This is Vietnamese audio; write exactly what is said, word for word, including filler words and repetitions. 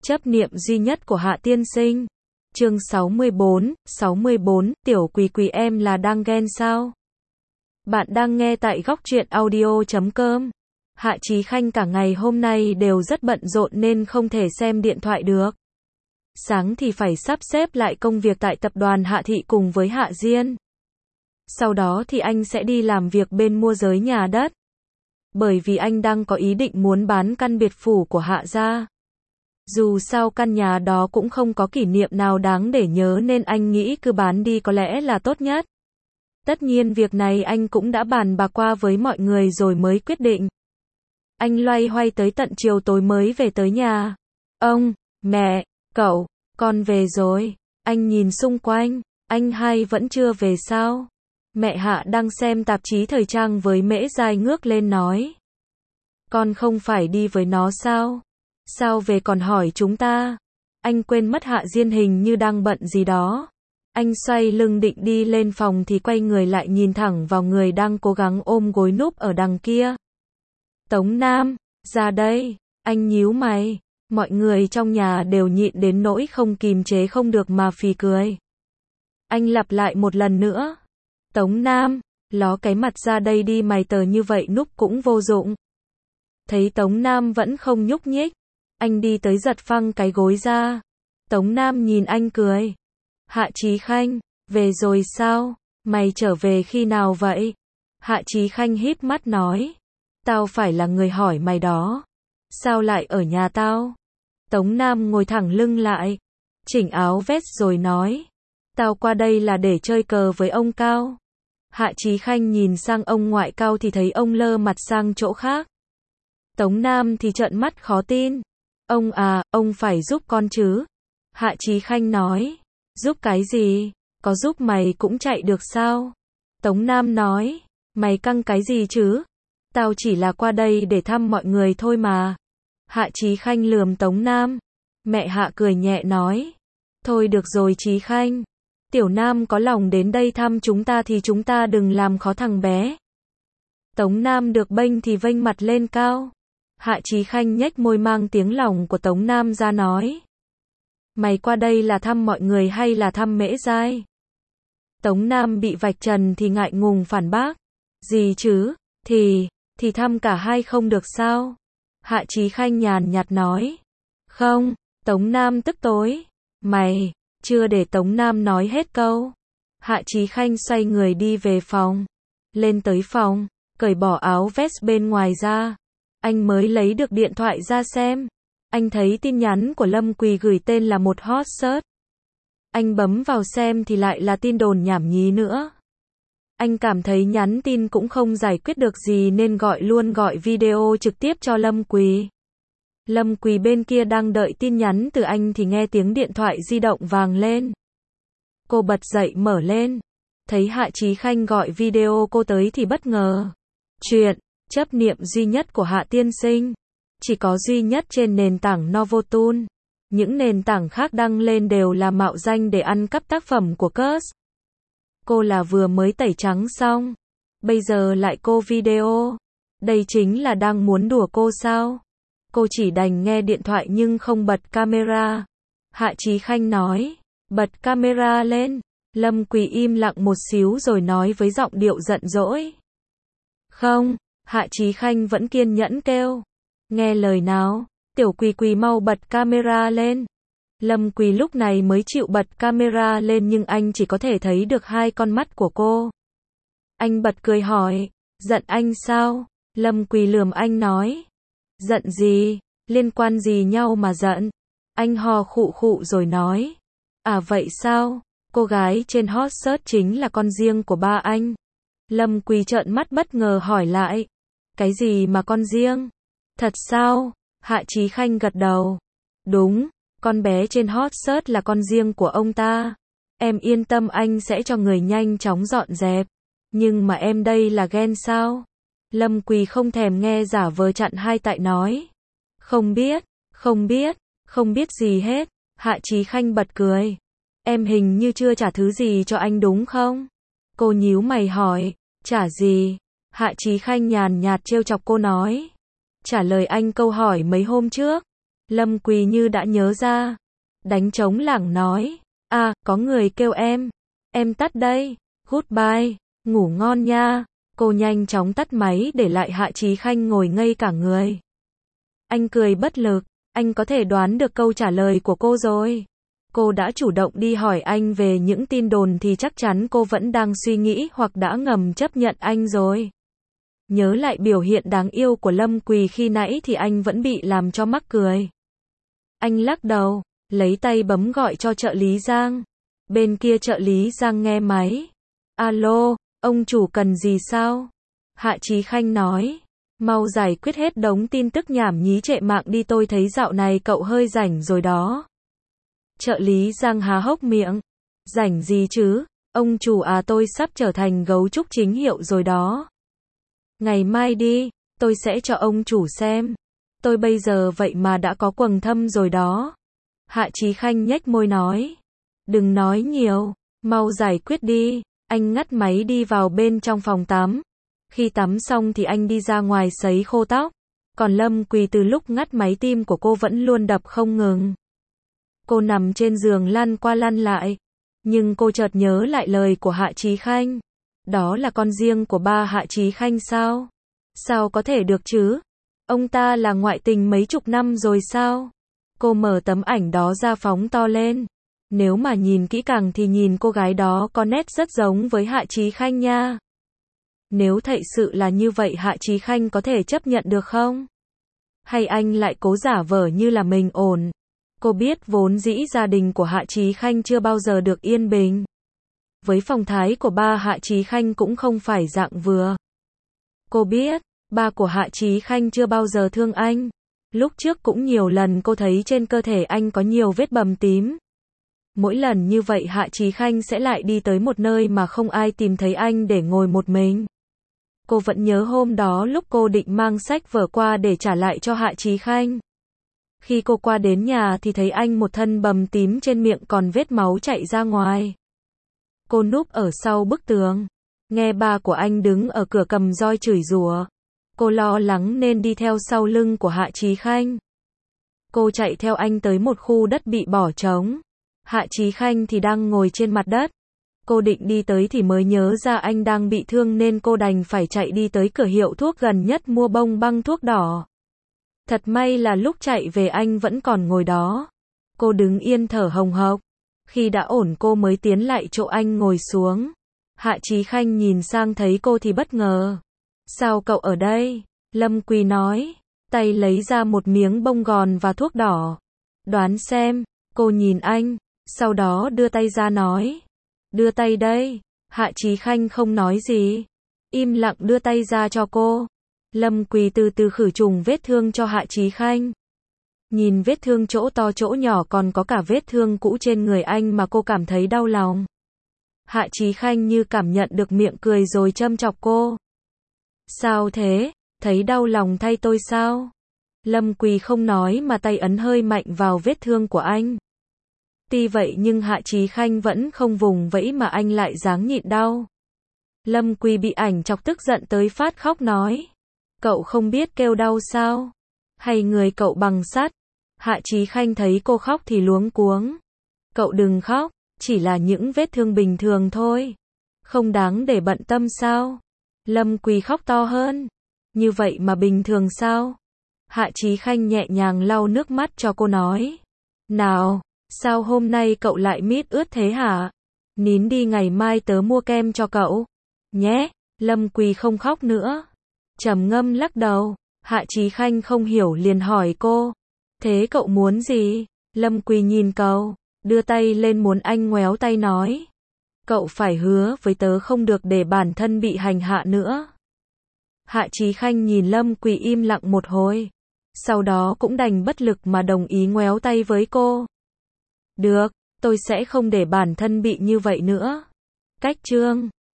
Chấp niệm duy nhất của Hạ tiên sinh. Chương sáu mươi bốn, sáu mươi bốn, tiểu Quỳ Quỳ em là đang ghen sao? Bạn đang nghe tại góc truyện audio chấm com. Hạ Chí Khanh cả ngày hôm nay đều rất bận rộn nên không thể xem điện thoại được. Sáng thì phải sắp xếp lại công việc tại tập đoàn Hạ Thị cùng với Hạ Diên. Sau đó thì anh sẽ đi làm việc bên môi giới nhà đất. Bởi vì anh đang có ý định muốn bán căn biệt phủ của Hạ gia. Dù sao căn nhà đó cũng không có kỷ niệm nào đáng để nhớ nên anh nghĩ cứ bán đi có lẽ là tốt nhất. Tất nhiên việc này anh cũng đã bàn bạc qua với mọi người rồi mới quyết định. Anh loay hoay tới tận chiều tối mới về tới nhà. Ông, mẹ, cậu, con về rồi. Anh nhìn xung quanh, anh hai vẫn chưa về sao? Mẹ Hạ đang xem tạp chí thời trang với Mễ Giai ngước lên nói. Con không phải đi với nó sao? Sao về còn hỏi chúng ta? Anh quên mất Hạ Diên hình như đang bận gì đó. Anh xoay lưng định đi lên phòng thì quay người lại nhìn thẳng vào người đang cố gắng ôm gối núp ở đằng kia. Tống Nam, ra đây. Anh nhíu mày. Mọi người trong nhà đều nhịn đến nỗi không kìm chế không được mà phì cười. Anh lặp lại một lần nữa. Tống Nam, ló cái mặt ra đây đi, mày tờ như vậy núp cũng vô dụng. Thấy Tống Nam vẫn không nhúc nhích, anh đi tới giật phăng cái gối ra. Tống Nam nhìn anh cười. Hạ Chí Khanh, về rồi sao? Mày trở về khi nào vậy? Hạ Chí Khanh híp mắt nói. Tao phải là người hỏi mày đó. Sao lại ở nhà tao? Tống Nam ngồi thẳng lưng lại, chỉnh áo vest rồi nói. Tao qua đây là để chơi cờ với ông Cao. Hạ Chí Khanh nhìn sang ông ngoại Cao thì thấy ông lơ mặt sang chỗ khác. Tống Nam thì trợn mắt khó tin. Ông à, ông phải giúp con chứ? Hạ Chí Khanh nói. Giúp cái gì? Có giúp mày cũng chạy được sao? Tống Nam nói. Mày căng cái gì chứ? Tao chỉ là qua đây để thăm mọi người thôi mà. Hạ Chí Khanh lườm Tống Nam. Mẹ Hạ cười nhẹ nói. Thôi được rồi Chí Khanh. Tiểu Nam có lòng đến đây thăm chúng ta thì chúng ta đừng làm khó thằng bé. Tống Nam được bênh thì vênh mặt lên cao. Hạ Chí Khanh nhếch môi mang tiếng lòng của Tống Nam ra nói. Mày qua đây là thăm mọi người hay là thăm Mễ Giai? Tống Nam bị vạch trần thì ngại ngùng phản bác. Gì chứ? Thì, thì thăm cả hai không được sao? Hạ Chí Khanh nhàn nhạt nói. Không, Tống Nam tức tối. Mày, chưa để Tống Nam nói hết câu. Hạ Chí Khanh xoay người đi về phòng. Lên tới phòng, cởi bỏ áo vest bên ngoài ra. Anh mới lấy được điện thoại ra xem. Anh thấy tin nhắn của Lâm Quỳ gửi tên là một hot search. Anh bấm vào xem thì lại là tin đồn nhảm nhí nữa. Anh cảm thấy nhắn tin cũng không giải quyết được gì nên gọi luôn gọi video trực tiếp cho Lâm Quỳ. Lâm Quỳ bên kia đang đợi tin nhắn từ anh thì nghe tiếng điện thoại di động vang lên. Cô bật dậy mở lên. Thấy Hạ Chí Khanh gọi video cô tới thì bất ngờ. Chuyện, chấp niệm duy nhất của Hạ tiên sinh. Chỉ có duy nhất trên nền tảng Novotool. Những nền tảng khác đăng lên đều là mạo danh để ăn cắp tác phẩm của Curse. Cô là vừa mới tẩy trắng xong. Bây giờ lại cô video. Đây chính là đang muốn đùa cô sao? Cô chỉ đành nghe điện thoại nhưng không bật camera. Hạ Chí Khanh nói. Bật camera lên. Lâm Quỳ im lặng một xíu rồi nói với giọng điệu giận dỗi. Không. Hạ Chí Khanh vẫn kiên nhẫn kêu. Nghe lời nào. Tiểu Quỳ Quỳ mau bật camera lên. Lâm Quỳ lúc này mới chịu bật camera lên nhưng anh chỉ có thể thấy được hai con mắt của cô. Anh bật cười hỏi. Giận anh sao? Lâm Quỳ lườm anh nói. Giận gì? Liên quan gì nhau mà giận? Anh hò khụ khụ rồi nói. À vậy sao? Cô gái trên hot search chính là con riêng của ba anh. Lâm Quỳ trợn mắt bất ngờ hỏi lại. Cái gì mà con riêng? Thật sao? Hạ Chí Khanh gật đầu. Đúng, con bé trên hot search là con riêng của ông ta. Em yên tâm anh sẽ cho người nhanh chóng dọn dẹp. Nhưng mà em đây là ghen sao? Lâm Quỳ không thèm nghe giả vờ chặn hai tại nói. Không biết, không biết, không biết gì hết. Hạ Chí Khanh bật cười. Em hình như chưa trả thứ gì cho anh đúng không? Cô nhíu mày hỏi. Trả gì? Hạ Chí Khanh nhàn nhạt trêu chọc cô nói. Trả lời anh câu hỏi mấy hôm trước. Lâm Quỳ như đã nhớ ra. Đánh trống lảng nói. À, có người kêu em. Em tắt đây. Goodbye. Ngủ ngon nha. Cô nhanh chóng tắt máy để lại Hạ Chí Khanh ngồi ngây cả người. Anh cười bất lực. Anh có thể đoán được câu trả lời của cô rồi. Cô đã chủ động đi hỏi anh về những tin đồn thì chắc chắn cô vẫn đang suy nghĩ hoặc đã ngầm chấp nhận anh rồi. Nhớ lại biểu hiện đáng yêu của Lâm Quỳ khi nãy thì anh vẫn bị làm cho mắc cười. Anh lắc đầu, lấy tay bấm gọi cho trợ lý Giang. Bên kia trợ lý Giang nghe máy. Alo, ông chủ cần gì sao? Hạ Chí Khanh nói. Mau giải quyết hết đống tin tức nhảm nhí trệ mạng đi, tôi thấy dạo này cậu hơi rảnh rồi đó. Trợ lý Giang há hốc miệng. Rảnh gì chứ? Ông chủ à, tôi sắp trở thành gấu trúc chính hiệu rồi đó. Ngày mai đi, tôi sẽ cho ông chủ xem. Tôi bây giờ vậy mà đã có quầng thâm rồi đó. Hạ Chí Khanh nhếch môi nói. Đừng nói nhiều, mau giải quyết đi. Anh ngắt máy đi vào bên trong phòng tắm. Khi tắm xong thì anh đi ra ngoài sấy khô tóc. Còn Lâm Quỳ từ lúc ngắt máy tim của cô vẫn luôn đập không ngừng. Cô nằm trên giường lăn qua lăn lại. Nhưng cô chợt nhớ lại lời của Hạ Chí Khanh. Đó là con riêng của ba Hạ Chí Khanh sao? Sao có thể được chứ? Ông ta là ngoại tình mấy chục năm rồi sao? Cô mở tấm ảnh đó ra phóng to lên. Nếu mà nhìn kỹ càng thì nhìn cô gái đó có nét rất giống với Hạ Chí Khanh nha. Nếu thật sự là như vậy, Hạ Chí Khanh có thể chấp nhận được không? Hay anh lại cố giả vờ như là mình ổn? Cô biết vốn dĩ gia đình của Hạ Chí Khanh chưa bao giờ được yên bình. Với phong thái của ba Hạ Chí Khanh cũng không phải dạng vừa. Cô biết, ba của Hạ Chí Khanh chưa bao giờ thương anh. Lúc trước cũng nhiều lần cô thấy trên cơ thể anh có nhiều vết bầm tím. Mỗi lần như vậy Hạ Chí Khanh sẽ lại đi tới một nơi mà không ai tìm thấy anh để ngồi một mình. Cô vẫn nhớ hôm đó lúc cô định mang sách vở qua để trả lại cho Hạ Chí Khanh. Khi cô qua đến nhà thì thấy anh một thân bầm tím, trên miệng còn vết máu chảy ra ngoài. Cô núp ở sau bức tường. Nghe ba của anh đứng ở cửa cầm roi chửi rủa. Cô lo lắng nên đi theo sau lưng của Hạ Chí Khanh. Cô chạy theo anh tới một khu đất bị bỏ trống. Hạ Chí Khanh thì đang ngồi trên mặt đất. Cô định đi tới thì mới nhớ ra anh đang bị thương nên cô đành phải chạy đi tới cửa hiệu thuốc gần nhất mua bông băng thuốc đỏ. Thật may là lúc chạy về anh vẫn còn ngồi đó. Cô đứng yên thở hồng hộc. Khi đã ổn cô mới tiến lại chỗ anh ngồi xuống. Hạ Chí Khanh nhìn sang thấy cô thì bất ngờ. Sao cậu ở đây? Lâm Quỳ nói. Tay lấy ra một miếng bông gòn và thuốc đỏ. Đoán xem. Cô nhìn anh. Sau đó đưa tay ra nói. Đưa tay đây. Hạ Chí Khanh không nói gì. Im lặng đưa tay ra cho cô. Lâm Quỳ từ từ khử trùng vết thương cho Hạ Chí Khanh. Nhìn vết thương chỗ to chỗ nhỏ, còn có cả vết thương cũ trên người anh mà cô cảm thấy đau lòng. Hạ Chí Khanh như cảm nhận được miệng cười rồi châm chọc cô. Sao thế? Thấy đau lòng thay tôi sao? Lâm Quỳ không nói mà tay ấn hơi mạnh vào vết thương của anh. Tuy vậy nhưng Hạ Chí Khanh vẫn không vùng vẫy mà anh lại dáng nhịn đau. Lâm Quỳ bị ảnh chọc tức giận tới phát khóc nói. Cậu không biết kêu đau sao? Hay người cậu bằng sắt? Hạ Chí Khanh thấy cô khóc thì luống cuống. Cậu đừng khóc, chỉ là những vết thương bình thường thôi. Không đáng để bận tâm sao? Lâm Quỳ khóc to hơn. Như vậy mà bình thường sao? Hạ Chí Khanh nhẹ nhàng lau nước mắt cho cô nói. Nào, sao hôm nay cậu lại mít ướt thế hả? Nín đi, ngày mai tớ mua kem cho cậu. Nhé, Lâm Quỳ không khóc nữa. Trầm ngâm lắc đầu. Hạ Chí Khanh không hiểu liền hỏi cô. Thế cậu muốn gì? Lâm Quỳ nhìn cậu, đưa tay lên muốn anh ngoéo tay nói. Cậu phải hứa với tớ không được để bản thân bị hành hạ nữa. Hạ Chí Khanh nhìn Lâm Quỳ im lặng một hồi. Sau đó cũng đành bất lực mà đồng ý ngoéo tay với cô. Được, tôi sẽ không để bản thân bị như vậy nữa. Cách chương